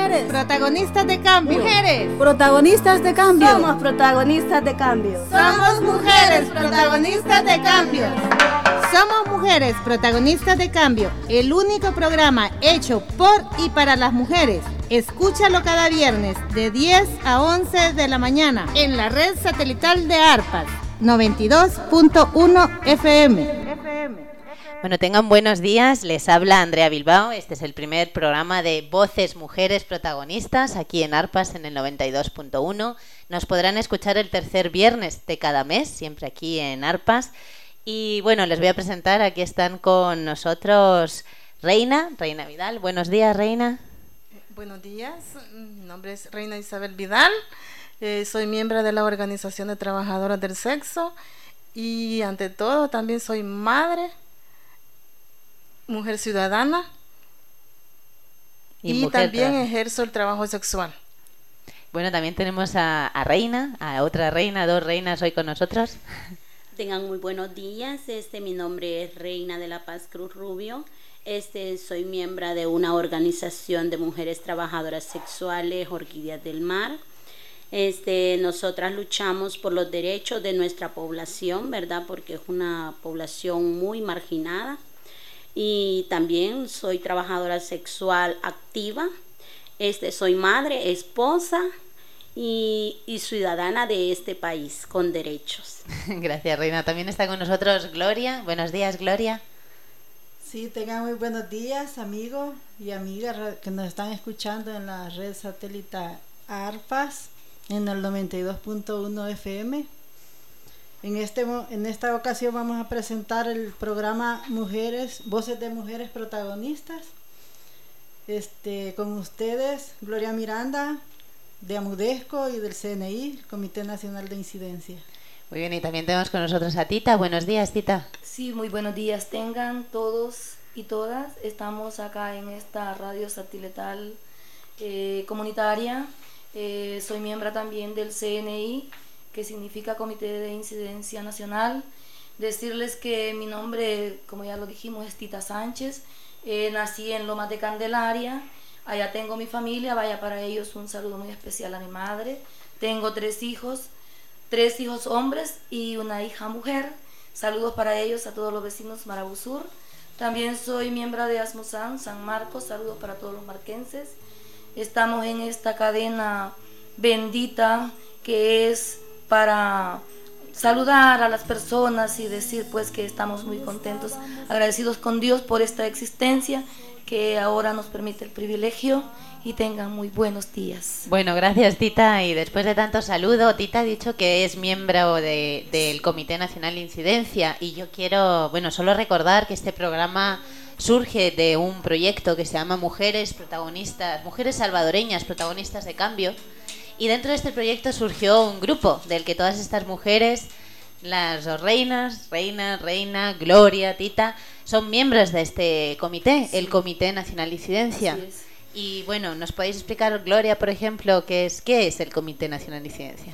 mujeres, protagonistas de cambio. Mujeres, protagonistas de cambio. Somos protagonistas de cambio. Somos mujeres, protagonistas de cambio. Somos mujeres, protagonistas de cambio. El único programa hecho por y para las mujeres. Escúchalo cada viernes de 10 a 11 de la mañana en la red satelital de ARPAS 92.1 FM. Bueno, tengan buenos días, les habla Andrea Bilbao. Este es el primer programa de Voces Mujeres Protagonistas aquí en ARPAS en el 92.1. Nos podrán escuchar el tercer viernes de cada mes, siempre aquí en ARPAS. Y bueno, les voy a presentar, aquí están con nosotros Reina Vidal. Buenos días, Reina. Buenos días, mi nombre es Reina Isabel Vidal, soy miembro de la Organización de Trabajadoras del Sexo y ante todo también soy madre, mujer ciudadana y también ejerzo el trabajo sexual. Bueno, también tenemos a Reina, a otra reina, dos reinas hoy con nosotros. Tengan muy buenos días, mi nombre es Reina de la Paz Cruz Rubio. Soy miembro de una organización de mujeres trabajadoras sexuales, Orquídeas del Mar. Nosotras luchamos por los derechos de nuestra población, ¿verdad? Porque es una población muy marginada. Y también soy trabajadora sexual activa. Soy madre, esposa y ciudadana de este país con derechos. Gracias, Reina. También está con nosotros Gloria. Buenos días, Gloria. Sí, tengan muy buenos días, amigos y amigas que nos están escuchando en la red satelital ARPAS en el 92.1 FM. En esta ocasión vamos a presentar el programa Voces de Mujeres Protagonistas. Con ustedes, Gloria Miranda, de AMUDESCO y del CNI, Comité Nacional de Incidencia. Muy bien, y también tenemos con nosotros a Tita. Buenos días, Tita. Sí, muy buenos días tengan todos y todas. Estamos acá en esta radio satelital comunitaria. Soy miembro también del CNI, que significa Comité de Incidencia Nacional. Decirles que mi nombre, como ya lo dijimos, es Tita Sánchez. Nací en Lomas de Candelaria. Allá tengo mi familia. Vaya para ellos un saludo muy especial a mi madre. Tengo tres hijos hombres y una hija mujer. Saludos para ellos, a todos los vecinos Marabusur. También soy miembro de ASMUSAN San Marcos. Saludos para todos los marquenses. Estamos en esta cadena bendita que es para saludar a las personas y decir pues que estamos muy contentos, agradecidos con Dios por esta existencia que ahora nos permite el privilegio. Y tengan muy buenos días. Bueno, gracias, Tita. Y después de tanto saludo, Tita ha dicho que es miembro del Comité Nacional de Incidencia. Y yo quiero, solo recordar que este programa surge de un proyecto que se llama Mujeres Protagonistas, Mujeres Salvadoreñas Protagonistas de Cambio. Y dentro de este proyecto surgió un grupo del que todas estas mujeres, las dos reinas, Reina, Gloria, Tita, son miembros de este comité, sí. El Comité Nacional de Incidencia. Así es. Y bueno, ¿nos podéis explicar, Gloria, por ejemplo, qué es el Comité Nacional de Incidencia?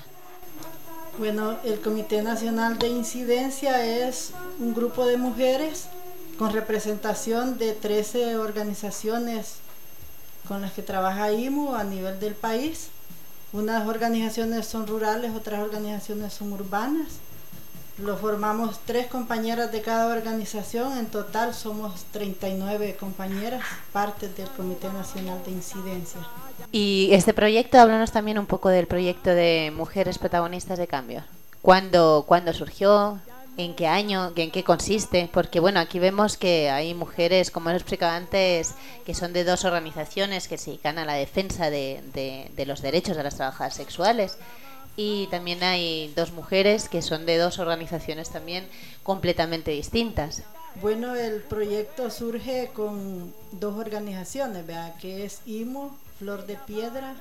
Bueno, el Comité Nacional de Incidencia es un grupo de mujeres con representación de 13 organizaciones con las que trabaja IMU a nivel del país. Unas organizaciones son rurales, otras organizaciones son urbanas. Lo formamos 3 compañeras de cada organización. En total somos 39 compañeras, partes del Comité Nacional de Incidencia. Y este proyecto, háblanos también un poco del proyecto de Mujeres Protagonistas de Cambio. ¿Cuándo surgió? ¿En qué año? ¿En qué consiste? Porque aquí vemos que hay mujeres, como os explicaba antes, que son de 2 organizaciones que se dedican a la defensa de los derechos de las trabajadoras sexuales. Y también hay 2 mujeres que son de 2 organizaciones también completamente distintas. Bueno, el proyecto surge con 2 organizaciones, ¿verdad? Que es IMO, Flor de Piedra,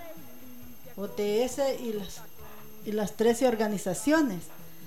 OTS y las 13 organizaciones.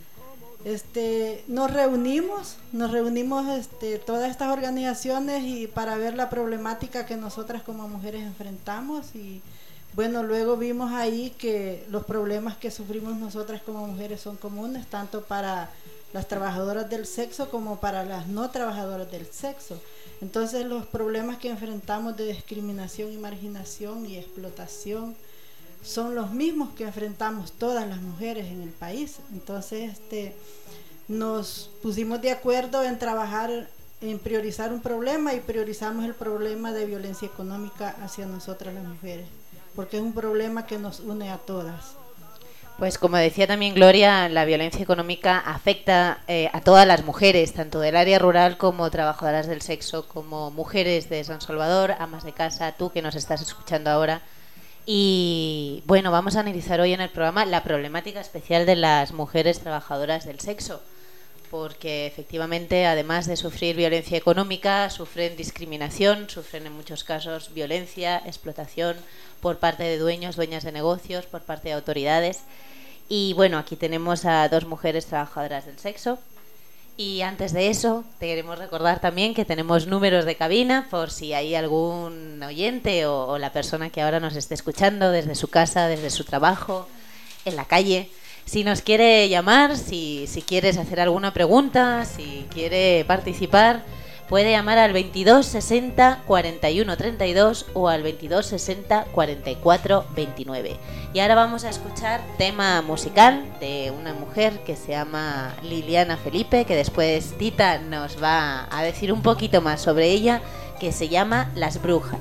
Nos reunimos todas estas organizaciones y para ver la problemática que nosotras como mujeres enfrentamos y luego vimos ahí que los problemas que sufrimos nosotras como mujeres son comunes tanto para las trabajadoras del sexo como para las no trabajadoras del sexo. Entonces los problemas que enfrentamos de discriminación y marginación y explotación son los mismos que enfrentamos todas las mujeres en el país. Entonces nos pusimos de acuerdo en trabajar, en priorizar un problema, y priorizamos el problema de violencia económica hacia nosotras las mujeres, porque es un problema que nos une a todas. Pues como decía también Gloria, la violencia económica afecta a todas las mujeres, tanto del área rural como trabajadoras del sexo, como mujeres de San Salvador, amas de casa, tú que nos estás escuchando ahora. Y bueno, vamos a analizar hoy en el programa la problemática especial de las mujeres trabajadoras del sexo, porque efectivamente, además de sufrir violencia económica, sufren discriminación, sufren en muchos casos violencia, explotación por parte de dueños, dueñas de negocios, por parte de autoridades. Y bueno, aquí tenemos a dos mujeres trabajadoras del sexo. Y antes de eso, te queremos recordar también que tenemos números de cabina por si hay algún oyente o la persona que ahora nos esté escuchando desde su casa, desde su trabajo, en la calle. Si nos quiere llamar, si quieres hacer alguna pregunta, si quiere participar, puede llamar al 22 60 41 32 o al 22 60 44 29. Y ahora vamos a escuchar tema musical de una mujer que se llama Liliana Felipe, que después Tita nos va a decir un poquito más sobre ella, que se llama Las Brujas.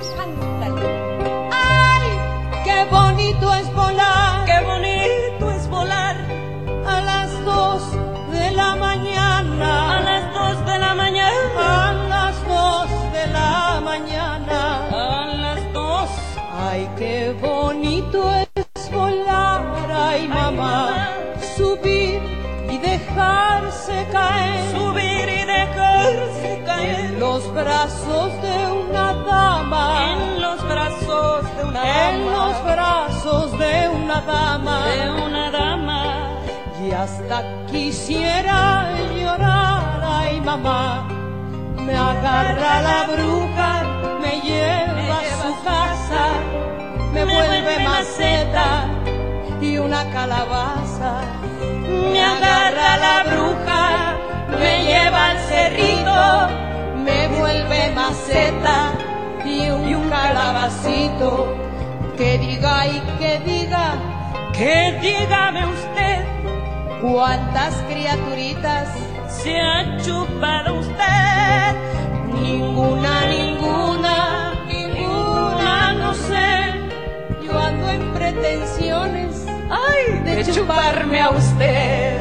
¡Ay! ¡Qué bonito es volar! ¡Qué bonito es volar! A las 2 de la mañana. A las 2 de la mañana. A las 2 de la mañana. A las 2. ¡Ay, qué bonito es volar! ¡Ay, mamá! Subir y dejarse caer. Subir y dejarse caer. En los brazos de una dama. En los brazos de una dama. En los brazos de una dama. De una dama. Y hasta quisiera llorar, ay mamá. Me agarra la bruja, me lleva a su casa, me vuelve maceta y una calabaza. Me agarra la bruja, me lleva al cerrito, me vuelve maceta y un calabacito. Que diga y que diga, que dígame usted, ¿cuántas criaturitas se ha chupado usted? Ninguna, ninguna, ninguna, no sé. Yo ando en pretensiones, ay, de chuparme a usted.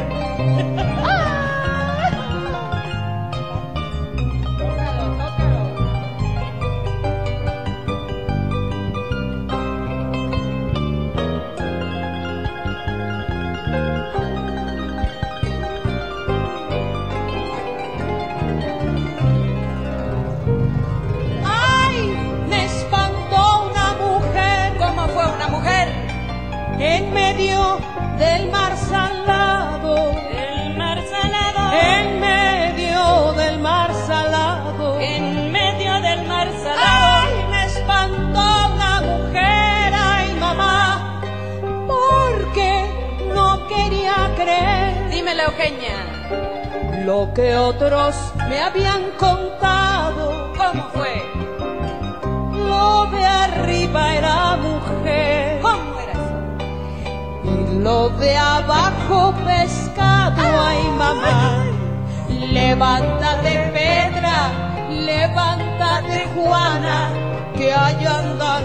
En medio del mar salado, el mar salado, en medio del mar salado, en medio del mar salado. Ay, me espantó una mujer, ay mamá, porque no quería creer. Dímelo, Eugenia. Lo que otros me habían contado. ¿Cómo fue? Lo de arriba era mujer. ¿Cómo era eso? Y lo de abajo pescado, ay mamá. Levántate Pedra, levántate Juana, que allá anda